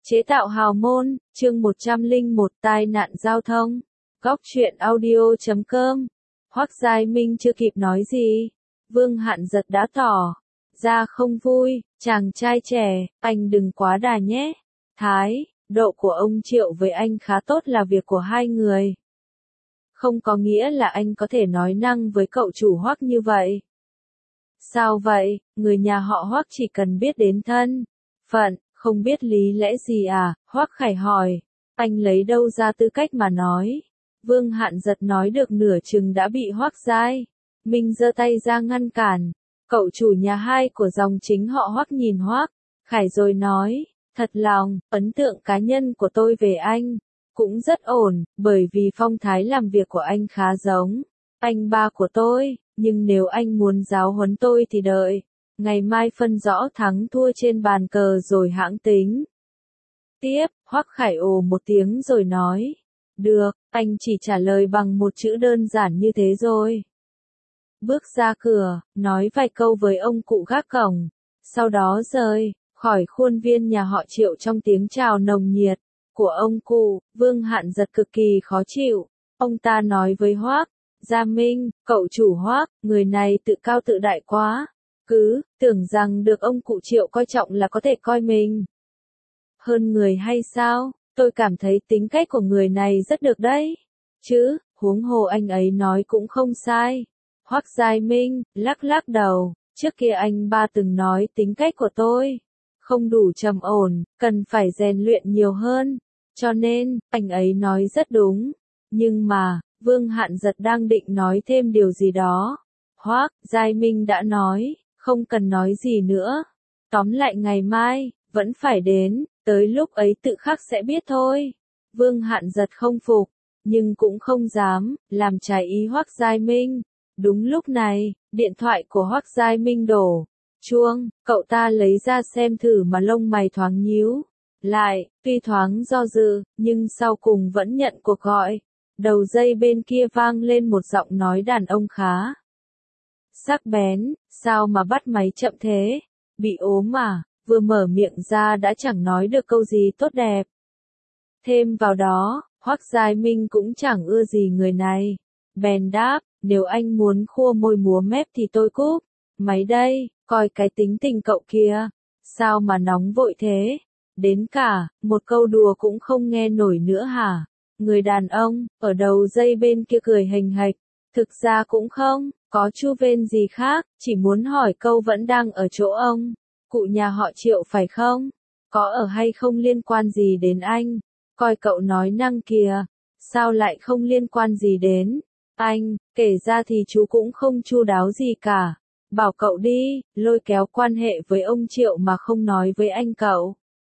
Chế tạo hào môn, chương 101 tai nạn giao thông. Góc truyện audio.com. Hoắc Giai Minh chưa kịp nói gì, Vương Hạn Giật đã tỏ ra không vui. Chàng trai trẻ, anh đừng quá đà nhé. Thái độ của ông Triệu với anh khá tốt là việc của hai người. Không có nghĩa là anh có thể nói năng với cậu chủ Hoắc như vậy. Sao vậy, người nhà họ Hoắc chỉ cần biết đến thân phận, không biết lý lẽ gì à? Hoắc Khải hỏi. Anh lấy đâu ra tư cách mà nói? Vương Hạn Giật nói được nửa chừng đã bị Hoắc Giai Minh giơ tay ra ngăn cản. Cậu chủ nhà hai của dòng chính họ Hoắc nhìn Hoắc Khải rồi nói, thật lòng, ấn tượng cá nhân của tôi về anh cũng rất ổn, bởi vì phong thái làm việc của anh khá giống anh ba của tôi, nhưng nếu anh muốn giáo huấn tôi thì đợi ngày mai phân rõ thắng thua trên bàn cờ rồi hãng tính. Tiếp, Hoắc Khải ồ một tiếng rồi nói, được, anh chỉ trả lời bằng một chữ đơn giản như thế rồi. Bước ra cửa, nói vài câu với ông cụ gác cổng, sau đó rời khỏi khuôn viên nhà họ Triệu trong tiếng chào nồng nhiệt của ông cụ. Vương Hạn Giật cực kỳ khó chịu. Ông ta nói với Hoắc Gia Minh, cậu chủ Hoắc, người này tự cao tự đại quá, cứ tưởng rằng được ông cụ Triệu coi trọng là có thể coi mình hơn người hay sao? Tôi cảm thấy tính cách của người này rất được đấy. Chứ, huống hồ anh ấy nói cũng không sai. Hoắc Giai Minh lắc lắc đầu, trước kia anh ba từng nói tính cách của tôi không đủ trầm ổn, cần phải rèn luyện nhiều hơn. Cho nên, anh ấy nói rất đúng. Nhưng mà, Vương Hạn Giật đang định nói thêm điều gì đó. Hoắc Giai Minh đã nói, không cần nói gì nữa. Tóm lại ngày mai, vẫn phải đến, tới lúc ấy tự khắc sẽ biết thôi. Vương Hạn Giật không phục, nhưng cũng không dám làm trái ý Hoắc Giai Minh. Đúng lúc này, điện thoại của Hoắc Giai Minh đổ chuông, cậu ta lấy ra xem thử mà lông mày thoáng nhíu lại, tuy thoáng do dự, nhưng sau cùng vẫn nhận cuộc gọi. Đầu dây bên kia vang lên một giọng nói đàn ông khá sắc bén, sao mà bắt máy chậm thế? Bị ốm à? Vừa mở miệng ra đã chẳng nói được câu gì tốt đẹp. Thêm vào đó, Hoắc Giai Minh cũng chẳng ưa gì người này. Bèn đáp, nếu anh muốn khua môi múa mép thì tôi cúp máy đây, coi cái tính tình cậu kia. Sao mà nóng vội thế? Đến cả một câu đùa cũng không nghe nổi nữa hả? Người đàn ông ở đầu dây bên kia cười hình hạch. Thực ra cũng không có chu vên gì khác, chỉ muốn hỏi câu vẫn đang ở chỗ ông cụ nhà họ Triệu phải không? Có ở hay không liên quan gì đến anh? Coi cậu nói năng kìa, sao lại không liên quan gì đến anh? Kể ra thì chú cũng không chu đáo gì cả. Bảo cậu đi, lôi kéo quan hệ với ông Triệu mà không nói với anh cậu.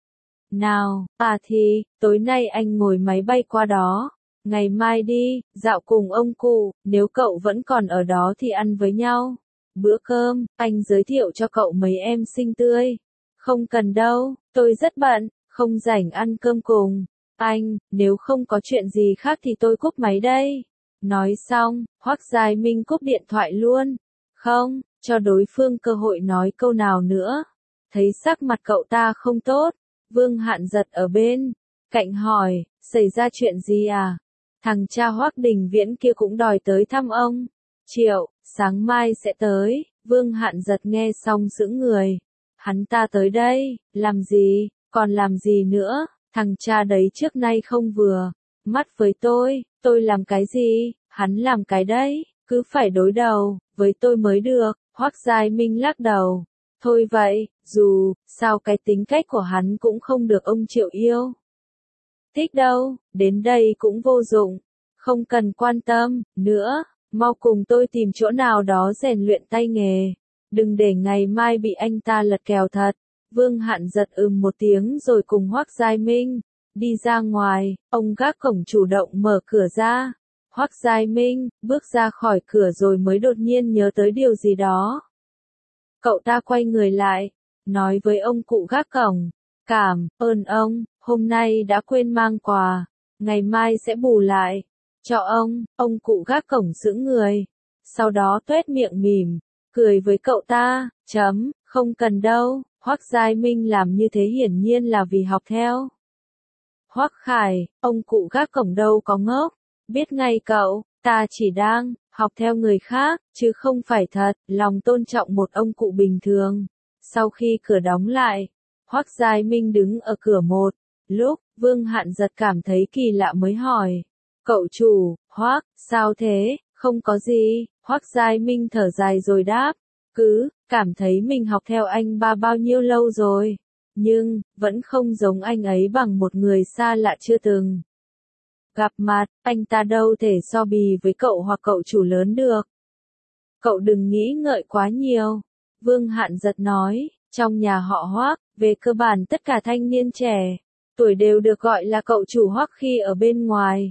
Nào, thì, tối nay anh ngồi máy bay qua đó. Ngày mai đi, dạo cùng ông cụ, nếu cậu vẫn còn ở đó thì ăn với nhau. Bữa cơm, anh giới thiệu cho cậu mấy em xinh tươi. Không cần đâu, tôi rất bận, không rảnh ăn cơm cùng. Anh, nếu không có chuyện gì khác thì tôi cúp máy đây. Nói xong, Hoắc Giai Minh cúp điện thoại luôn. Không, cho đối phương cơ hội nói câu nào nữa. Thấy sắc mặt cậu ta không tốt, Vương Hạn Giật ở bên cạnh hỏi, xảy ra chuyện gì à? Thằng cha Hoắc Đình Viễn kia cũng đòi tới thăm ông Triệu, sáng mai sẽ tới. Vương Hạn Giật nghe xong sững người. Hắn ta tới đây, làm gì, còn làm gì nữa? Thằng cha đấy trước nay không vừa mắt với tôi làm cái gì, hắn làm cái đấy, cứ phải đối đầu với tôi mới được. Hoắc Giai Minh lắc đầu. Thôi vậy, dù sao cái tính cách của hắn cũng không được ông Triệu yêu thích đâu, đến đây cũng vô dụng, không cần quan tâm nữa, mau cùng tôi tìm chỗ nào đó rèn luyện tay nghề, đừng để ngày mai bị anh ta lật kèo thật. Vương Hạn Giật một tiếng rồi cùng Hoắc Giai Minh đi ra ngoài. Ông gác cổng chủ động mở cửa ra. Hoắc Giai Minh bước ra khỏi cửa rồi mới đột nhiên nhớ tới điều gì đó. Cậu ta quay người lại, nói với ông cụ gác cổng, cảm ơn ông, hôm nay đã quên mang quà, ngày mai sẽ bù lại cho ông cụ gác cổng sững người, sau đó tuét miệng mỉm, cười với cậu ta, không cần đâu. Hoắc Giai Minh làm như thế hiển nhiên là vì học theo Hoắc Khải, ông cụ gác cổng đâu có ngốc, biết ngay cậu, ta chỉ đang học theo người khác, chứ không phải thật, lòng tôn trọng một ông cụ bình thường. Sau khi cửa đóng lại, Hoắc Giai Minh đứng ở cửa một lúc, Vương Hạn Giật cảm thấy kỳ lạ mới hỏi. Cậu chủ, Hoắc, sao thế, không có gì, Hoắc Giai Minh thở dài rồi đáp. Cứ, cảm thấy mình học theo anh ba bao nhiêu lâu rồi. Nhưng, vẫn không giống anh ấy bằng một người xa lạ chưa từng gặp mặt, anh ta đâu thể so bì với cậu hoặc cậu chủ lớn được. Cậu đừng nghĩ ngợi quá nhiều. Vương Hạn Giật nói, trong nhà họ Hoắc, về cơ bản tất cả thanh niên trẻ, tuổi đều được gọi là cậu chủ Hoắc khi ở bên ngoài.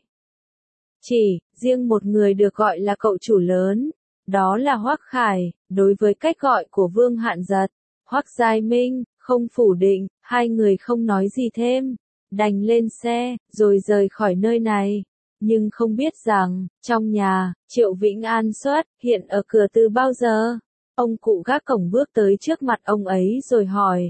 Chỉ, riêng một người được gọi là cậu chủ lớn, đó là Hoắc Khải. Đối với cách gọi của Vương Hạn Giật, Hoắc Giai Minh không phủ định, hai người không nói gì thêm, đành lên xe, rồi rời khỏi nơi này. Nhưng không biết rằng, trong nhà, Triệu Vĩnh An xuất hiện ở cửa từ bao giờ. Ông cụ gác cổng bước tới trước mặt ông ấy rồi hỏi.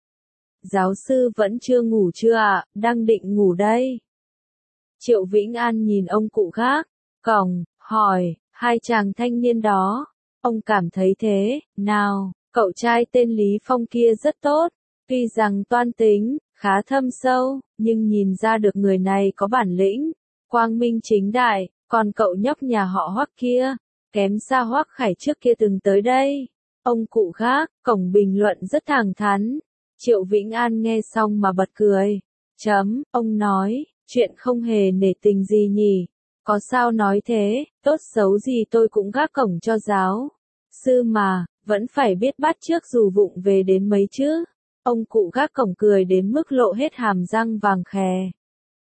Giáo sư vẫn chưa ngủ chưa ạ, đang định ngủ đây. Triệu Vĩnh An nhìn ông cụ gác cổng, hỏi, hai chàng thanh niên đó, ông cảm thấy thế nào? Cậu trai tên Lý Phong kia rất tốt, tuy rằng toan tính khá thâm sâu, nhưng nhìn ra được người này có bản lĩnh, quang minh chính đại, còn cậu nhóc nhà họ Hoắc kia, kém xa Hoắc Khải trước kia từng tới đây. Ông cụ gác cổng bình luận rất thẳng thắn. Triệu Vĩnh An nghe xong mà bật cười. Ông nói, chuyện không hề nể tình gì nhỉ? Có sao nói thế, tốt xấu gì tôi cũng gác cổng cho giáo sư mà, vẫn phải biết bắt chước dù vụng về đến mấy chứ. Ông cụ gác cổng cười đến mức lộ hết hàm răng vàng khè.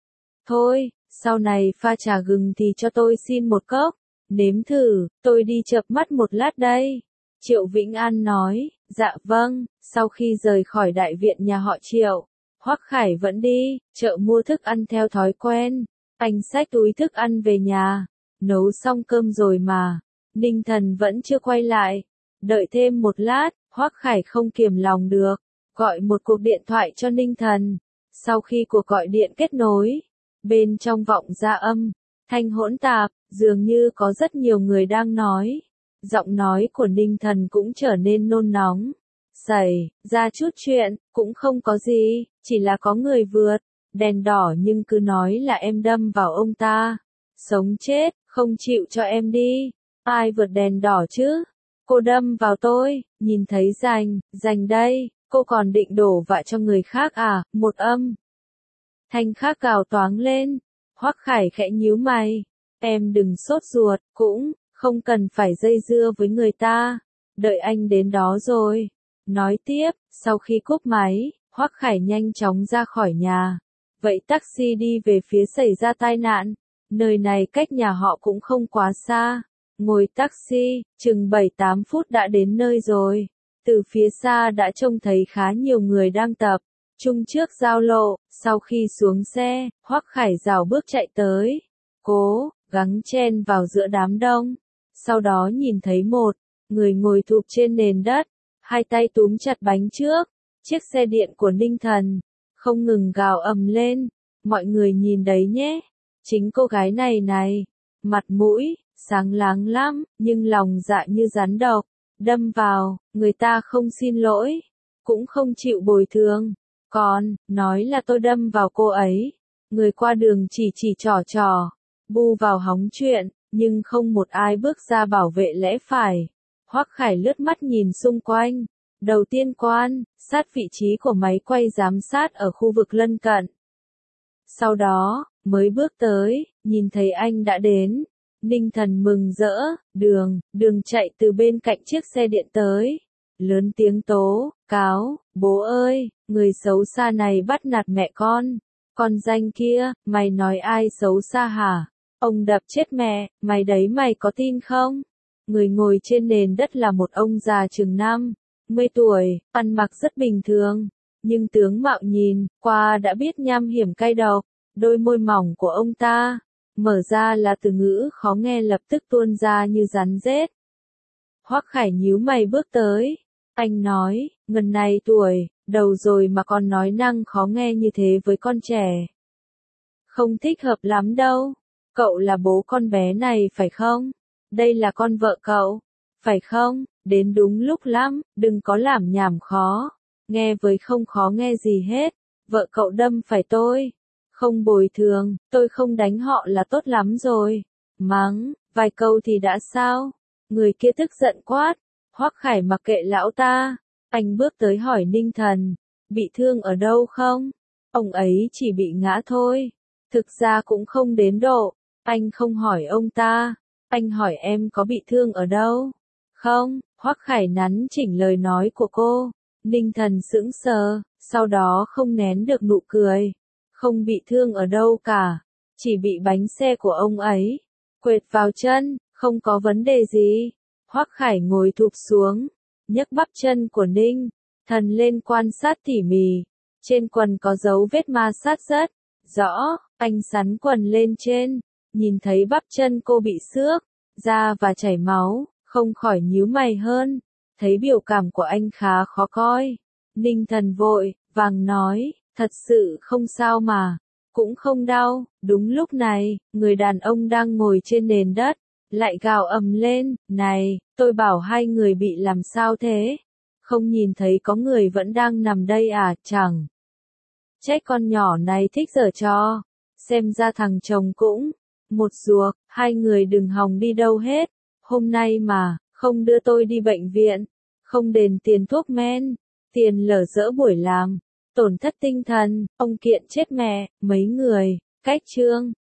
Thôi, sau này pha trà gừng thì cho tôi xin một cốc, nếm thử, tôi đi chợp mắt một lát đây. Triệu Vĩnh An nói, dạ vâng. Sau khi rời khỏi đại viện nhà họ Triệu, Hoắc Khải vẫn đi chợ mua thức ăn theo thói quen. Anh xách túi thức ăn về nhà, nấu xong cơm rồi mà, Ninh Thần vẫn chưa quay lại. Đợi thêm một lát, Hoắc Khải không kiềm lòng được, gọi một cuộc điện thoại cho Ninh Thần. Sau khi cuộc gọi điện kết nối, bên trong vọng ra âm thanh hỗn tạp, dường như có rất nhiều người đang nói. Giọng nói của Ninh Thần cũng trở nên nôn nóng. Xảy ra chút chuyện, cũng không có gì, chỉ là có người vượt đèn đỏ nhưng cứ nói là em đâm vào ông ta. Sống chết, không chịu cho em đi. Ai vượt đèn đỏ chứ? Cô đâm vào tôi, nhìn thấy rành đây, cô còn định đổ vạ cho người khác à? Một âm thanh khác gào toáng lên. Hoắc Khải khẽ nhíu mày. Em đừng sốt ruột, cũng không cần phải dây dưa với người ta. Đợi anh đến đó rồi. Nói tiếp, sau khi cúp máy, Hoắc Khải nhanh chóng ra khỏi nhà. Vậy taxi đi về phía xảy ra tai nạn. Nơi này cách nhà họ cũng không quá xa. Ngồi taxi, chừng 7-8 phút đã đến nơi rồi. Từ phía xa đã trông thấy khá nhiều người đang tập trung trước giao lộ. Sau khi xuống xe, Hoắc Khải rảo bước chạy tới, cố gắng chen vào giữa đám đông. Sau đó nhìn thấy một người ngồi thụp trên nền đất, hai tay túm chặt bánh trước. Chiếc xe điện của Ninh Thần không ngừng gào ầm lên. Mọi người nhìn đấy nhé, chính cô gái này, mặt mũi sáng láng lắm, nhưng lòng dạ như rắn độc, đâm vào, người ta không xin lỗi, cũng không chịu bồi thường, còn nói là tôi đâm vào cô ấy. Người qua đường chỉ trỏ, bu vào hóng chuyện, nhưng không một ai bước ra bảo vệ lẽ phải. Hoắc Khải lướt mắt nhìn xung quanh, đầu tiên quan sát vị trí của máy quay giám sát ở khu vực lân cận. Sau đó, mới bước tới, nhìn thấy anh đã đến. Ninh Thần mừng rỡ, đường chạy từ bên cạnh chiếc xe điện tới. Lớn tiếng tố cáo, bố ơi, người xấu xa này bắt nạt mẹ con danh kia, mày nói ai xấu xa hả? Ông đập chết mẹ, mày đấy mày có tin không? Người ngồi trên nền đất là một ông già chừng 50 tuổi, ăn mặc rất bình thường, nhưng tướng mạo nhìn qua đã biết nham hiểm cay độc. Đôi môi mỏng của ông ta mở ra là từ ngữ khó nghe lập tức tuôn ra như rắn rết. Hoắc Khải nhíu mày bước tới. Anh nói, ngần này tuổi đầu rồi mà còn nói năng khó nghe như thế với con trẻ. Không thích hợp lắm đâu. Cậu là bố con bé này phải không? Đây là con vợ cậu, phải không? Đến đúng lúc lắm, đừng có làm nhảm khó. Nghe với không khó nghe gì hết. Vợ cậu đâm phải tôi. Không bồi thường, tôi không đánh họ là tốt lắm rồi. Mắng, vài câu thì đã sao? Người kia tức giận quát. Hoắc Khải mặc kệ lão ta. Anh bước tới hỏi Ninh Thần. Bị thương ở đâu không? Ông ấy chỉ bị ngã thôi. Thực ra cũng không đến độ. Anh không hỏi ông ta. Anh hỏi em có bị thương ở đâu? Không, Hoắc Khải nắn chỉnh lời nói của cô. Ninh Thần sững sờ, sau đó không nén được nụ cười. Không bị thương ở đâu cả. Chỉ bị bánh xe của ông ấy quệt vào chân, không có vấn đề gì. Hoắc Khải ngồi thụp xuống, nhấc bắp chân của Ninh Thần lên quan sát tỉ mỉ. Trên quần có dấu vết ma sát rất rõ, anh xắn quần lên trên, nhìn thấy bắp chân cô bị xước da và chảy máu, không khỏi nhíu mày hơn. Thấy biểu cảm của anh khá khó coi, Ninh Thần vội vàng nói, thật sự không sao mà, cũng không đau. Đúng lúc này, người đàn ông đang ngồi trên nền đất lại gào ầm lên, này, tôi bảo hai người bị làm sao thế? Không nhìn thấy có người vẫn đang nằm đây à? Chẳng trách con nhỏ này thích giở trò. Xem ra thằng chồng cũng một ruột. Hai người đừng hòng đi đâu hết. Hôm nay mà không đưa tôi đi bệnh viện, không đền tiền thuốc men, tiền lỡ dỡ buổi làm, tổn thất tinh thần, ông kiện chết mẹ. Mấy người cách chương